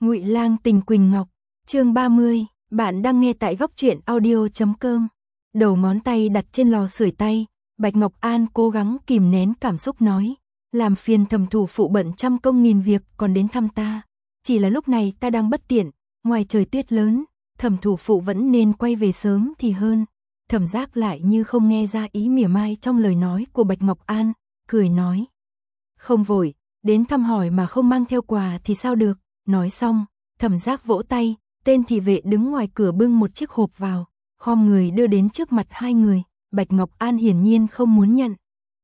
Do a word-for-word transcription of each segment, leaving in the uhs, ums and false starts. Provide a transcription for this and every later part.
Ngụy Lang tình Quỳnh Ngọc, chương ba mươi, bạn đang nghe tại góc truyện audio chấm com. Đầu ngón tay đặt trên lò sưởi tay, Bạch Ngọc An cố gắng kìm nén cảm xúc nói, làm phiền Thẩm thủ phụ bận trăm công nghìn việc còn đến thăm ta, chỉ là lúc này ta đang bất tiện, ngoài trời tuyết lớn, Thẩm thủ phụ vẫn nên quay về sớm thì hơn. Thẩm Giác lại như không nghe ra ý mỉa mai trong lời nói của Bạch Ngọc An, cười nói, không vội, đến thăm hỏi mà không mang theo quà thì sao được. Nói xong, Thẩm Giác vỗ tay, tên thị vệ đứng ngoài cửa bưng một chiếc hộp vào, khom người đưa đến trước mặt hai người. Bạch Ngọc An hiển nhiên không muốn nhận.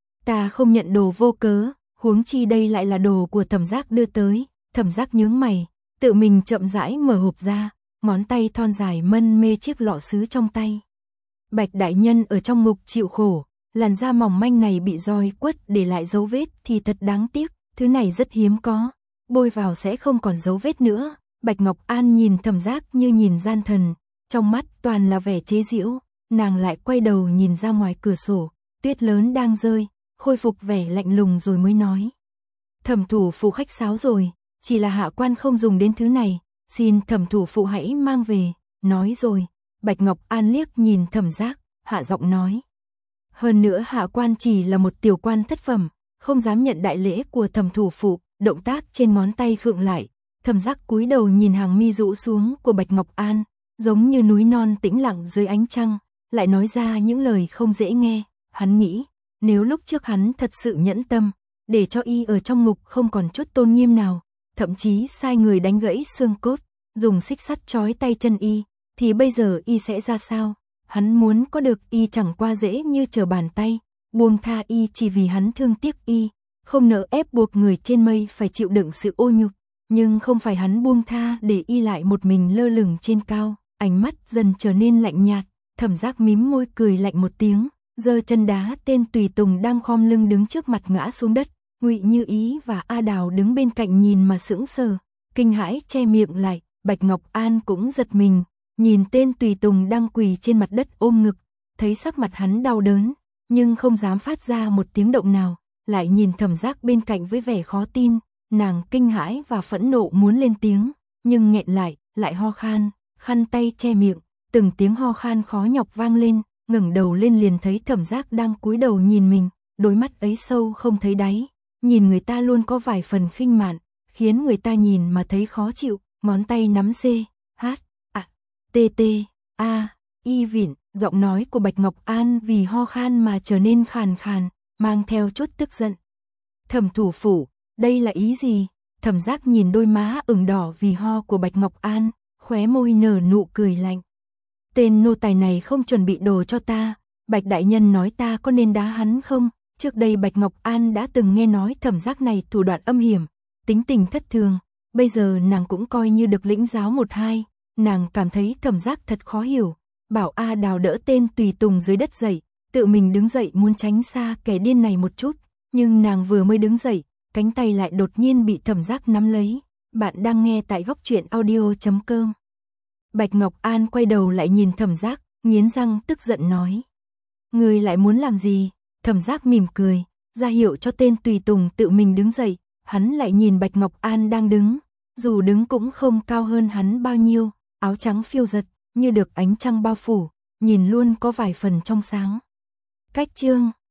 Ta không nhận đồ vô cớ, huống chi đây lại là đồ của Thẩm Giác đưa tới. Thẩm Giác nhướng mày, tự mình chậm rãi mở hộp ra, ngón tay thon dài mân mê chiếc lọ sứ trong tay. Bạch đại nhân ở trong ngục chịu khổ, làn da mỏng manh này bị roi quất để lại dấu vết thì thật đáng tiếc, thứ này rất hiếm có, bôi vào sẽ không còn dấu vết nữa. Bạch Ngọc An nhìn Thẩm Giác như nhìn gian thần, trong mắt toàn là vẻ chế giễu, nàng lại quay đầu nhìn ra ngoài cửa sổ, tuyết lớn đang rơi, khôi phục vẻ lạnh lùng rồi mới nói. Thẩm thủ phụ khách sáo rồi, chỉ là hạ quan không dùng đến thứ này, xin Thẩm thủ phụ hãy mang về. Nói rồi, Bạch Ngọc An liếc nhìn Thẩm Giác, hạ giọng nói. Hơn nữa hạ quan chỉ là một tiểu quan thất phẩm, không dám nhận đại lễ của Thẩm thủ phụ. Động tác trên ngón tay khựng lại, Thẩm Giác cúi đầu nhìn hàng mi rũ xuống của Bạch Ngọc An, giống như núi non tĩnh lặng dưới ánh trăng, lại nói ra những lời không dễ nghe. Hắn nghĩ, nếu lúc trước hắn thật sự nhẫn tâm, để cho y ở trong ngục không còn chút tôn nghiêm nào, thậm chí sai người đánh gãy xương cốt, dùng xích sắt trói tay chân y, thì bây giờ y sẽ ra sao? Hắn muốn có được y chẳng qua dễ như trở bàn tay, buông tha y chỉ vì hắn thương tiếc y, không nỡ ép buộc người trên mây phải chịu đựng sự ô nhục, nhưng không phải hắn buông tha để y lại một mình lơ lửng trên cao. Ánh mắt dần trở nên lạnh nhạt, Thẩm Giác mím môi cười lạnh một tiếng, giơ chân đá tên tùy tùng đang khom lưng đứng trước mặt ngã xuống đất. Ngụy Như Ý và A Đào đứng bên cạnh nhìn mà sững sờ, kinh hãi che miệng lại. Bạch Ngọc An cũng giật mình, nhìn tên tùy tùng đang quỳ trên mặt đất ôm ngực, thấy sắc mặt hắn đau đớn, nhưng không dám phát ra một tiếng động nào, lại nhìn Thẩm Giác bên cạnh với vẻ khó tin. Nàng kinh hãi và phẫn nộ muốn lên tiếng, nhưng nghẹn lại, lại ho khan, khăn tay che miệng, từng tiếng ho khan khó nhọc vang lên, ngẩng đầu lên liền thấy Thẩm Giác đang cúi đầu nhìn mình, đôi mắt ấy sâu không thấy đáy, nhìn người ta luôn có vài phần khinh mạn, khiến người ta nhìn mà thấy khó chịu. Ngón tay nắm C, H, A, T, T, A, Y vịn, giọng nói của Bạch Ngọc An vì ho khan mà trở nên khàn khàn, mang theo chút tức giận. Thẩm thủ phủ, đây là ý gì? Thẩm Giác nhìn đôi má ửng đỏ vì ho của Bạch Ngọc An, khóe môi nở nụ cười lạnh. Tên nô tài này không chuẩn bị đồ cho ta, Bạch đại nhân nói ta có nên đá hắn không? Trước đây Bạch Ngọc An đã từng nghe nói Thẩm Giác này thủ đoạn âm hiểm, tính tình thất thường, bây giờ nàng cũng coi như được lĩnh giáo một hai, nàng cảm thấy Thẩm Giác thật khó hiểu, bảo A Đào đỡ tên tùy tùng dưới đất dậy, tự mình đứng dậy muốn tránh xa kẻ điên này một chút, nhưng nàng vừa mới đứng dậy, cánh tay lại đột nhiên bị Thẩm Giác nắm lấy. Bạn đang nghe tại góc truyện audio chấm com. Bạch Ngọc An quay đầu lại nhìn Thẩm Giác, nghiến răng tức giận nói. Người lại muốn làm gì? Thẩm Giác mỉm cười, ra hiệu cho tên tùy tùng tự mình đứng dậy, hắn lại nhìn Bạch Ngọc An đang đứng, dù đứng cũng không cao hơn hắn bao nhiêu, áo trắng phiêu giật, như được ánh trăng bao phủ, nhìn luôn có vài phần trong sáng. Cách chương